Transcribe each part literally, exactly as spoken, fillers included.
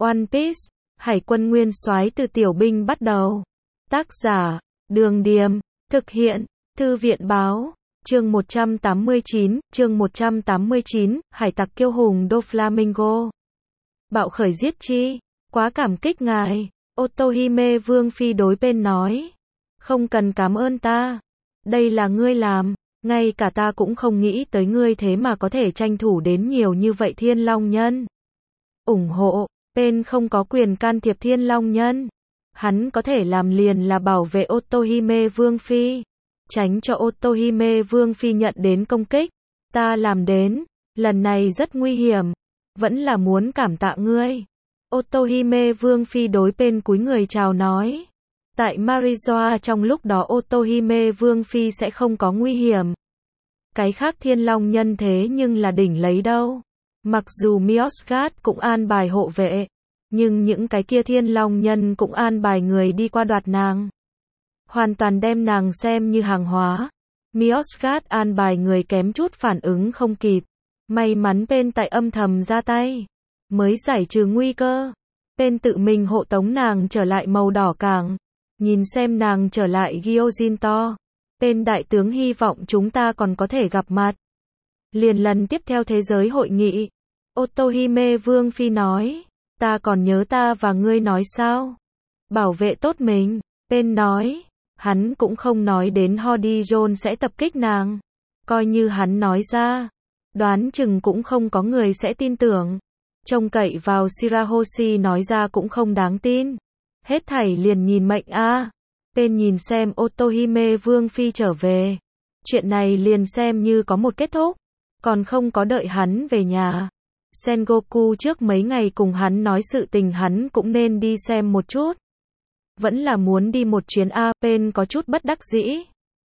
One Piece, Hải quân nguyên soái từ tiểu binh bắt đầu. Tác giả, Đường Điềm, thực hiện, Thư viện báo, chương một trăm tám mươi chín, chương một trăm tám mươi chín, hải tặc kiêu hùng Doflamingo. Bạo khởi giết chi, quá cảm kích ngài, Otohime Vương Phi đối bên nói. Không cần cảm ơn ta, đây là ngươi làm, ngay cả ta cũng không nghĩ tới ngươi thế mà có thể tranh thủ đến nhiều như vậy Thiên Long Nhân. Ủng hộ, bên không có quyền can thiệp Thiên Long Nhân. Hắn có thể làm liền là bảo vệ Otohime Vương Phi, tránh cho Otohime Vương Phi nhận đến công kích. Ta làm đến, lần này rất nguy hiểm, vẫn là muốn cảm tạ ngươi. Otohime Vương Phi đối bên cúi người chào nói. Tại Marizoa trong lúc đó Otohime Vương Phi sẽ không có nguy hiểm. Cái khác Thiên Long Nhân thế nhưng là đỉnh lấy đâu. Mặc dù Miosgat cũng an bài hộ vệ, nhưng những cái kia Thiên Long Nhân cũng an bài người đi qua đoạt nàng. Hoàn toàn đem nàng xem như hàng hóa. Miosgat an bài người kém chút phản ứng không kịp. May mắn bên tại âm thầm ra tay, mới giải trừ nguy cơ. Bên tự mình hộ tống nàng trở lại màu đỏ cảng. Nhìn xem nàng trở lại Gyojin-to. Bên đại tướng hy vọng chúng ta còn có thể gặp mặt. Liền lần tiếp theo thế giới hội nghị. Otohime Vương Phi nói. Ta còn nhớ ta và ngươi nói sao? Bảo vệ tốt mình. Bên nói. Hắn cũng không nói đến Hody John sẽ tập kích nàng. Coi như hắn nói ra, đoán chừng cũng không có người sẽ tin tưởng. Trông cậy vào Shirahoshi nói ra cũng không đáng tin. Hết thảy liền nhìn mệnh a. À. Bên nhìn xem Otohime Vương Phi trở về. Chuyện này liền xem như có một kết thúc. Còn không có đợi hắn về nhà. Sengoku trước mấy ngày cùng hắn nói sự tình hắn cũng nên đi xem một chút. Vẫn là muốn đi một chuyến a. Bên có chút bất đắc dĩ.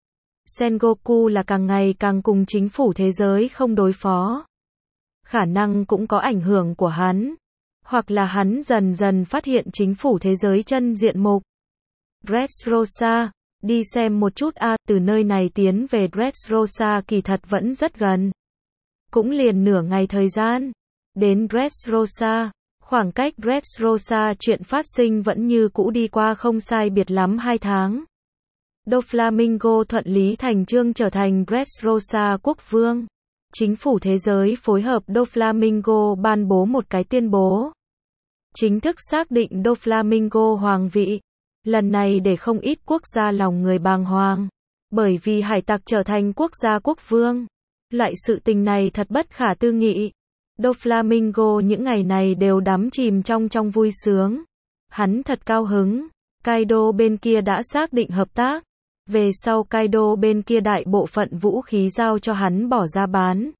Sengoku là càng ngày càng cùng chính phủ thế giới không đối phó. Khả năng cũng có ảnh hưởng của hắn. Hoặc là hắn dần dần phát hiện chính phủ thế giới chân diện mục. Dressrosa, đi xem một chút a. À, từ nơi này tiến về Dressrosa kỳ thật vẫn rất gần. Cũng liền nửa ngày thời gian. Đến Dressrosa, khoảng cách Dressrosa chuyện phát sinh vẫn như cũ đi qua không sai biệt lắm hai tháng. Doflamingo thuận lý thành chương trở thành Dressrosa quốc vương. Chính phủ thế giới phối hợp Doflamingo ban bố một cái tuyên bố. Chính thức xác định Doflamingo hoàng vị. Lần này để không ít quốc gia lòng người bàng hoàng. Bởi vì hải tặc trở thành quốc gia quốc vương. Loại sự tình này thật bất khả tư nghị. Doflamingo những ngày này đều đắm chìm trong trong vui sướng. Hắn thật cao hứng. Kaido bên kia đã xác định hợp tác. Về sau Kaido bên kia đại bộ phận vũ khí giao cho hắn bỏ ra bán.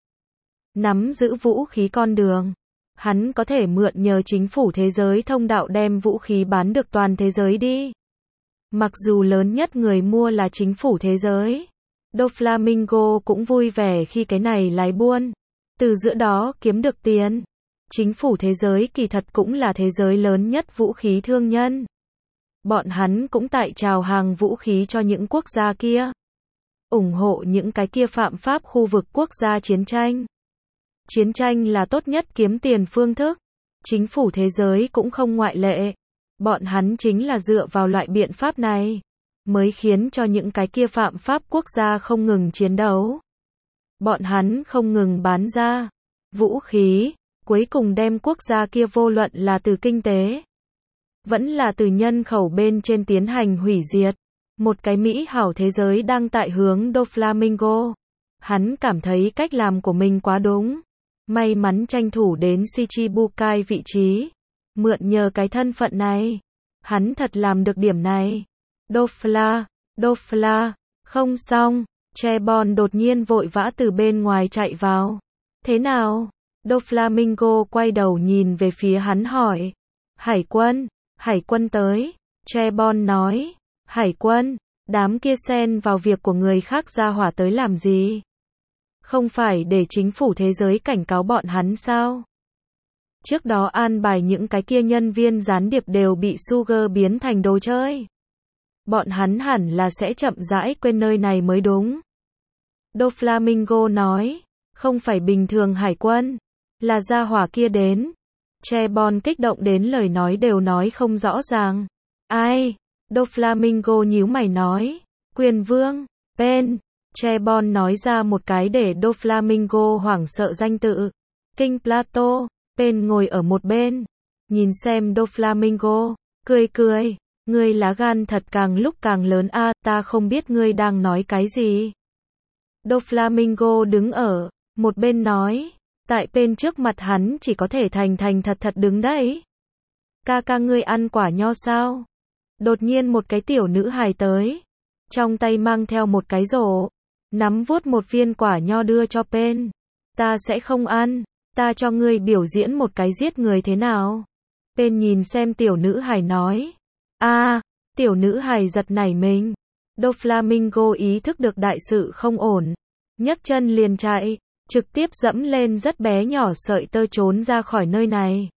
Nắm giữ vũ khí con đường. Hắn có thể mượn nhờ chính phủ thế giới thông đạo đem vũ khí bán được toàn thế giới đi. Mặc dù lớn nhất người mua là chính phủ thế giới. Doflamingo cũng vui vẻ khi cái này lái buôn. Từ giữa đó kiếm được tiền. Chính phủ thế giới kỳ thật cũng là thế giới lớn nhất vũ khí thương nhân. Bọn hắn cũng tại chào hàng vũ khí cho những quốc gia kia. Ủng hộ những cái kia phạm pháp khu vực quốc gia chiến tranh. Chiến tranh là tốt nhất kiếm tiền phương thức. Chính phủ thế giới cũng không ngoại lệ. Bọn hắn chính là dựa vào loại biện pháp này. Mới khiến cho những cái kia phạm pháp quốc gia không ngừng chiến đấu. Bọn hắn không ngừng bán ra vũ khí. Cuối cùng đem quốc gia kia vô luận là từ kinh tế. Vẫn là từ nhân khẩu bên trên tiến hành hủy diệt. Một cái mỹ hảo thế giới đang tại hướng Doflamingo. Hắn cảm thấy cách làm của mình quá đúng. May mắn tranh thủ đến Shichibukai vị trí. Mượn nhờ cái thân phận này. Hắn thật làm được điểm này. Dofla, Dofla, không xong. Chebon đột nhiên vội vã từ bên ngoài chạy vào. Thế nào? Doflamingo quay đầu nhìn về phía hắn hỏi. Hải quân, hải quân tới. Chebon nói. Hải quân, đám kia xen vào việc của người khác ra hỏa tới làm gì? Không phải để chính phủ thế giới cảnh cáo bọn hắn sao? Trước đó an bài những cái kia nhân viên gián điệp đều bị Sugar biến thành đồ chơi. Bọn hắn hẳn là sẽ chậm rãi quên nơi này mới đúng. Doflamingo nói. Không phải bình thường hải quân. Là gia hỏa kia đến. Chebon kích động đến lời nói đều nói không rõ ràng. Ai? Doflamingo nhíu mày nói. Quyền vương. Pen. Chebon nói ra một cái để Doflamingo hoảng sợ danh tự. King Plato. Pen ngồi ở một bên. Nhìn xem Doflamingo. Cười cười. Ngươi lá gan thật càng lúc càng lớn a, ta không biết ngươi đang nói cái gì. Doflamingo đứng ở một bên nói. Tại Pen trước mặt hắn chỉ có thể thành thành thật thật đứng đấy. Ca ca ngươi ăn quả nho sao? Đột nhiên một cái tiểu nữ hài tới. Trong tay mang theo một cái rổ. Nắm vuốt một viên quả nho đưa cho Pen. Ta sẽ không ăn. Ta cho ngươi biểu diễn một cái giết người thế nào. Pen nhìn xem tiểu nữ hài nói. A, à, tiểu nữ hài giật nảy mình. Doflamingo ý thức được đại sự không ổn. Nhấc chân liền chạy. Trực tiếp dẫm lên rất bé nhỏ sợi tơ trốn ra khỏi nơi này.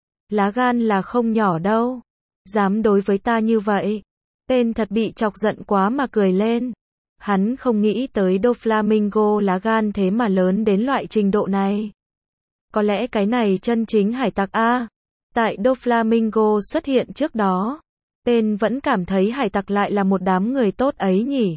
Lá gan là không nhỏ đâu. Dám đối với ta như vậy. Pen thật bị chọc giận quá mà cười lên. Hắn không nghĩ tới Doflamingo lá gan thế mà lớn đến loại trình độ này. Có lẽ cái này chân chính hải tặc a. Tại Doflamingo xuất hiện trước đó, Pen vẫn cảm thấy hải tặc lại là một đám người tốt ấy nhỉ.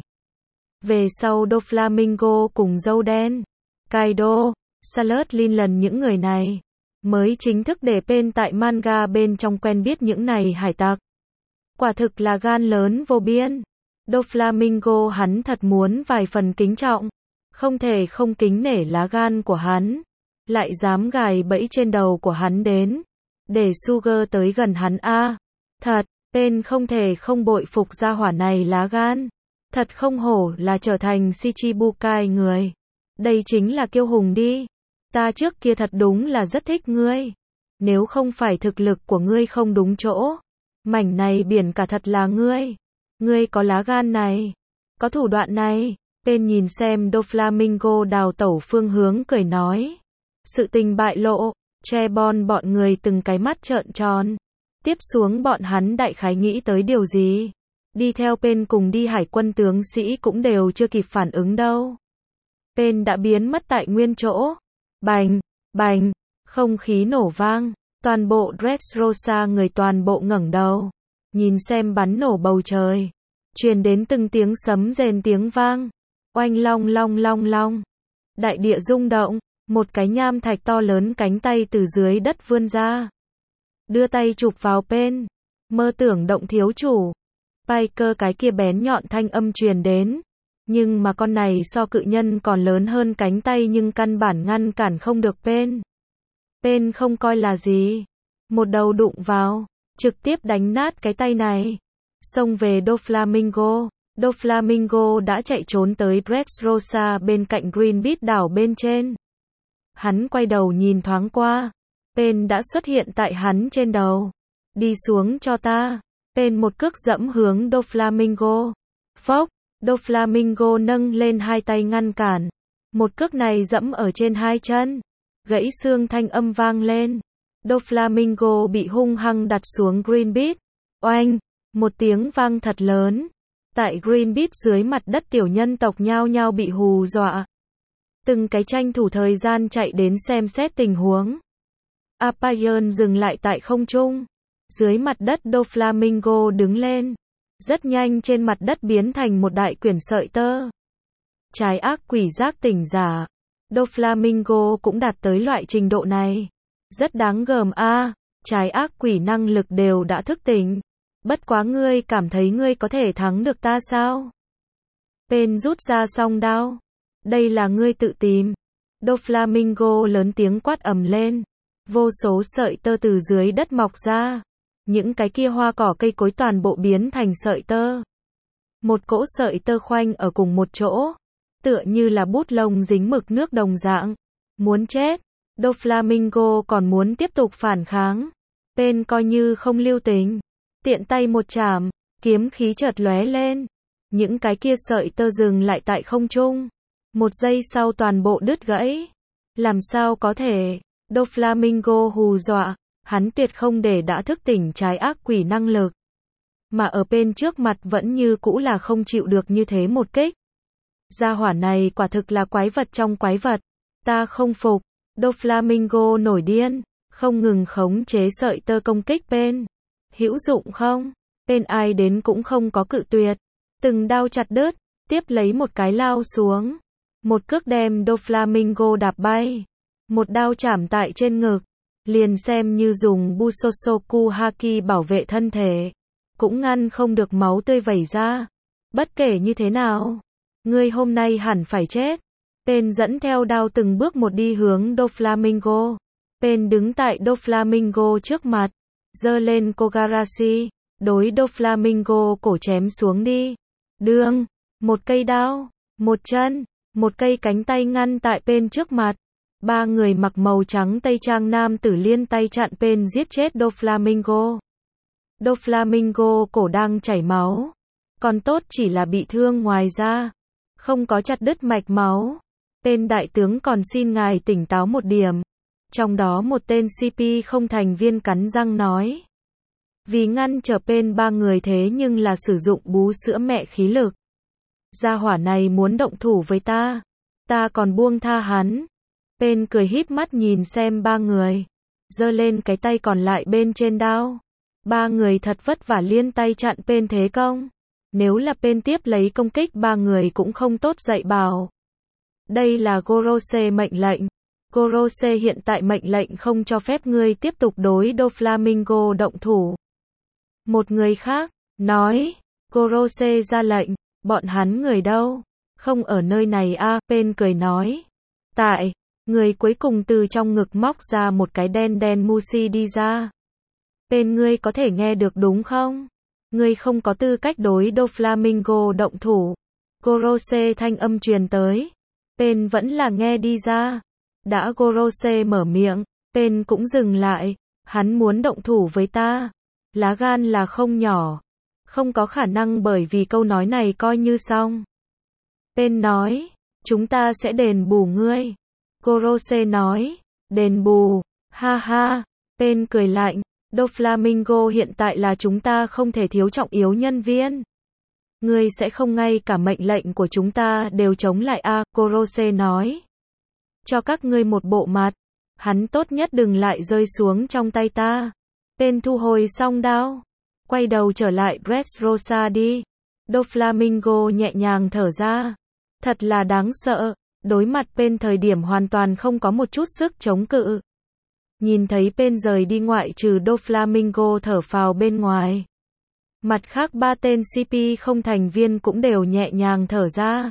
Về sau Doflamingo cùng dâu đen, Kaido, Salut lần những người này, mới chính thức để Pen tại manga bên trong quen biết những này hải tặc. Quả thực là gan lớn vô biên. Doflamingo hắn thật muốn vài phần kính trọng, không thể không kính nể lá gan của hắn, lại dám gài bẫy trên đầu của hắn đến, để Sugar tới gần hắn a. Thật, Pen không thể không bội phục gia hỏa này lá gan. Thật không hổ là trở thành Shichibukai người. Đây chính là kiêu hùng đi. Ta trước kia thật đúng là rất thích ngươi. Nếu không phải thực lực của ngươi không đúng chỗ, mảnh này biển cả thật là ngươi. Ngươi có lá gan này, có thủ đoạn này. Pen nhìn xem Doflamingo đào tẩu phương hướng cười nói. Sự tình bại lộ, Chebon bọn người từng cái mắt trợn tròn. Tiếp xuống bọn hắn đại khái nghĩ tới điều gì. Đi theo Pen cùng đi hải quân tướng sĩ cũng đều chưa kịp phản ứng đâu. Pen đã biến mất tại nguyên chỗ. Bành, bành, không khí nổ vang. Toàn bộ Dressrosa người toàn bộ ngẩng đầu. Nhìn xem bắn nổ bầu trời. Truyền đến từng tiếng sấm rền tiếng vang. Oanh long long long long. Đại địa rung động. Một cái nham thạch to lớn cánh tay từ dưới đất vươn ra. Đưa tay chụp vào Pen. Mơ tưởng động thiếu chủ. Piker cái kia bén nhọn thanh âm truyền đến. Nhưng mà con này so cự nhân còn lớn hơn cánh tay nhưng căn bản ngăn cản không được Pen. Pen không coi là gì. Một đầu đụng vào. Trực tiếp đánh nát cái tay này. Xông về Doflamingo. Doflamingo đã chạy trốn tới Dressrosa bên cạnh Green Beach đảo bên trên. Hắn quay đầu nhìn thoáng qua. Pen đã xuất hiện tại hắn trên đầu. Đi xuống cho ta. Pen một cước dẫm hướng Doflamingo. Phốc. Doflamingo nâng lên hai tay ngăn cản. Một cước này dẫm ở trên hai chân. Gãy xương thanh âm vang lên. Doflamingo bị hung hăng đặt xuống Green Beach. Oanh. Một tiếng vang thật lớn. Tại Green Beach dưới mặt đất tiểu nhân tộc nhao nhao bị hù dọa. Từng cái tranh thủ thời gian chạy đến xem xét tình huống. Apayon dừng lại tại không trung. Dưới mặt đất Doflamingo đứng lên. Rất nhanh trên mặt đất biến thành một đại quyển sợi tơ. Trái ác quỷ giác tỉnh giả. Doflamingo cũng đạt tới loại trình độ này. Rất đáng gờm a. À, trái ác quỷ năng lực đều đã thức tỉnh. Bất quá ngươi cảm thấy ngươi có thể thắng được ta sao? Pen rút ra song đao. Đây là ngươi tự tìm. Doflamingo lớn tiếng quát ầm lên. Vô số sợi tơ từ dưới đất mọc ra. Những cái kia hoa cỏ cây cối toàn bộ biến thành sợi tơ. Một cỗ sợi tơ khoanh ở cùng một chỗ. Tựa như là bút lông dính mực nước đồng dạng. Muốn chết. Doflamingo còn muốn tiếp tục phản kháng. Pen coi như không lưu tình. Tiện tay một chạm. Kiếm khí chợt lóe lên. Những cái kia sợi tơ dừng lại tại không trung. Một giây sau toàn bộ đứt gãy. Làm sao có thể? Doflamingo hù dọa. Hắn tuyệt không để đã thức tỉnh trái ác quỷ năng lực. Mà ở bên trước mặt vẫn như cũ là không chịu được như thế một kích. Gia hỏa này quả thực là quái vật trong quái vật. Ta không phục. Doflamingo nổi điên. không ngừng khống chế sợi tơ công kích Pen. Hữu dụng không? Pen ai đến cũng không có cự tuyệt. Từng đao chặt đứt, tiếp lấy một cái lao xuống. Một cước đem Doflamingo đạp bay. Một đao chảm tại trên ngực. Liền xem như dùng Busosoku Haki bảo vệ thân thể. Cũng ngăn không được máu tươi vẩy ra. Bất kể như thế nào, ngươi hôm nay hẳn phải chết. Pen dẫn theo đao từng bước một đi hướng Doflamingo. Pen đứng tại Doflamingo trước mặt, giơ lên Kogarashi, đối Doflamingo cổ chém xuống đi. Đương, một cây đao, một chân, một cây cánh tay ngăn tại Pen trước mặt. Ba người mặc màu trắng tây trang nam tử liên tay chặn Pen giết chết Doflamingo. Doflamingo cổ đang chảy máu, còn tốt chỉ là bị thương ngoài da, không có chặt đứt mạch máu. Pen đại tướng còn xin ngài tỉnh táo một điểm. Trong đó một tên xê pê không thành viên cắn răng nói. Vì ngăn trở Pen ba người thế nhưng là sử dụng bú sữa mẹ khí lực. Gia hỏa này muốn động thủ với ta, ta còn buông tha hắn. Pen cười híp mắt nhìn xem ba người, giơ lên cái tay còn lại bên trên đao. Ba người thật vất vả liên tay chặn Pen thế công. Nếu là Pen tiếp lấy công kích ba người cũng không tốt dạy bảo. Đây là Gorose mệnh lệnh. Gorose hiện tại mệnh lệnh không cho phép ngươi tiếp tục đối Doflamingo động thủ. Một người khác nói, Gorose ra lệnh, bọn hắn người đâu? Không ở nơi này a. Pen cười nói. Tại, người cuối cùng từ trong ngực móc ra một cái đen đen Mushi đi ra. Pen ngươi có thể nghe được đúng không? Ngươi không có tư cách đối Doflamingo động thủ. Gorose thanh âm truyền tới. Pen vẫn là nghe đi ra. Đã Gorose mở miệng, Pen cũng dừng lại. Hắn muốn động thủ với ta. Lá gan là không nhỏ. Không có khả năng bởi vì câu nói này coi như xong. Pen nói, chúng ta sẽ đền bù ngươi. Gorose nói, đền bù, ha ha. Pen cười lạnh, Doflamingo hiện tại là chúng ta không thể thiếu trọng yếu nhân viên. Ngươi sẽ không ngay cả mệnh lệnh của chúng ta đều chống lại a. À, Gorose nói. Cho các ngươi một bộ mặt. Hắn tốt nhất đừng lại rơi xuống trong tay ta. Pen thu hồi xong đao. Quay đầu trở lại Dressrosa đi. Doflamingo nhẹ nhàng thở ra. Thật là đáng sợ. Đối mặt Pen thời điểm hoàn toàn không có một chút sức chống cự. Nhìn thấy Pen rời đi ngoại trừ Doflamingo thở phào bên ngoài. Mặt khác ba tên xê pê không thành viên cũng đều nhẹ nhàng thở ra.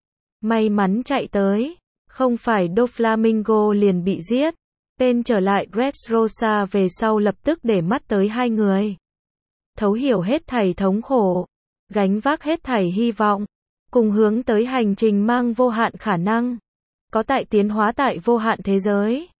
May mắn chạy tới. Không phải Doflamingo liền bị giết. Pen trở lại Dressrosa về sau lập tức để mắt tới hai người. Thấu hiểu hết thảy thống khổ. Gánh vác hết thảy hy vọng. Cùng hướng tới hành trình mang vô hạn khả năng. Có tại tiến hóa tại vô hạn thế giới.